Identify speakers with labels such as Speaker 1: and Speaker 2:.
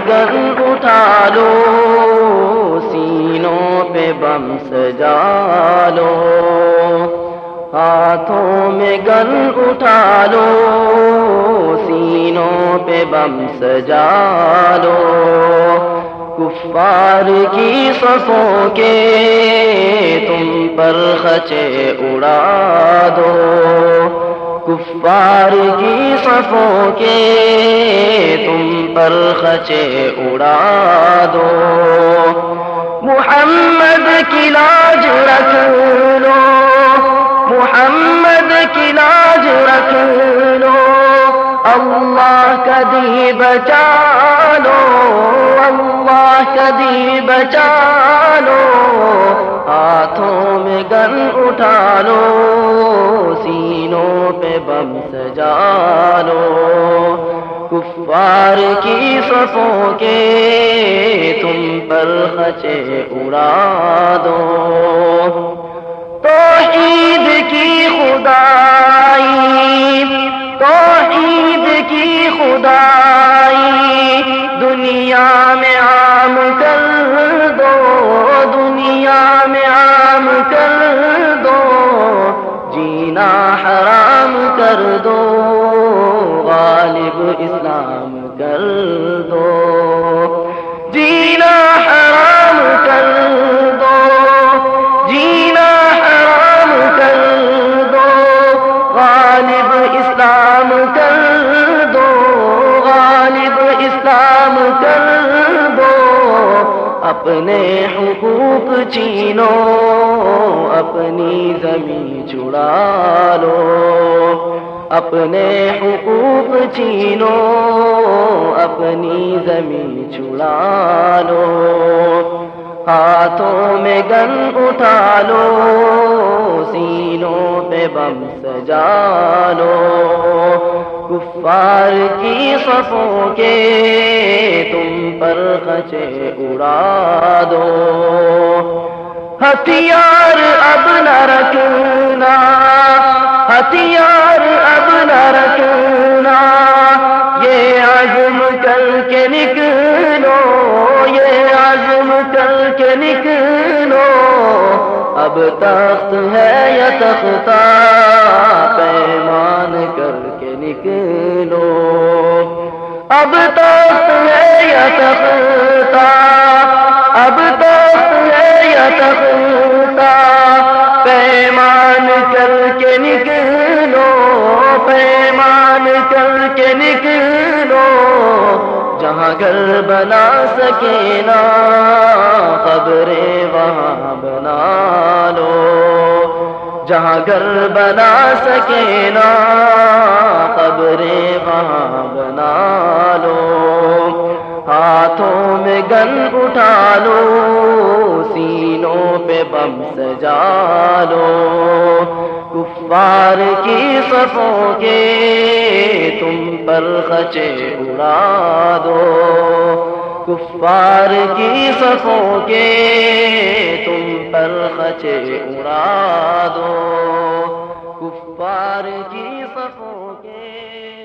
Speaker 1: گن اٹھا لو، سینوں پہ بم سجا لو، ہاتھوں میں گن اٹھا لو، سینوں پہ بم سجا لو، کفار کی صفوں کے تم پر خچے اڑا دو، کفار کی صفوں کے تم پر خچے اڑا دو، محمد کی لاج رکھ لو، محمد کی لاج رکھ لو، اللہ کا دین بچا لو، اللہ کا دین بچا لو، ہاتھوں میں گن اٹھا لو، سینوں پہ بم سجا لو، کفار کی صفوں کے تم پر خچے اڑا دو، توحید کی خدائی، توحید کی خدائی دنیا میں عام کر دو، دنیا میں عام کر دو، جینا حرام کر دو، غالب اسلام کر دو، جینا حرام کر دو، جینا حرام کر دو، غالب اسلام کر دو، غالب اسلام کر دو، اپنے حقوق چھینو، اپنی زمین چھڑا لو، اپنے حقوق چھینو، اپنی زمین چھڑا لو، ہاتھوں میں گن اٹھا لو، سینوں پہ بم سجا لو، کفار کی صفوں کے تم پر خچے اڑا دو، ہتھیار اب نہ رکھنا، ہتھیار اب نہ رکھنا، یہ عزم کر کے نکلو، یہ عزم کر کے نکلو، اب تخت ہے یا تختہ، پیمان کر کے نکلو، اب تخت ہے یا تختہ، اب تخت ہے یا تختہ، پیمان کر کے نکلو، پیمان کر کے نکلو، جہاں گھر بنا سکے نا قبریں وہاں بنا لو، جہاں گھر بنا سکے نا قبریں وہاں بنا لو، ہاتھوں میں گن اٹھا لو، سینوں پہ بم سجا لو، کفار کی صفوں کے تم پر خچے اڑا دو، کفار کی صفوں کے تم پر خچے اڑا دو، کفار کی صفوں کے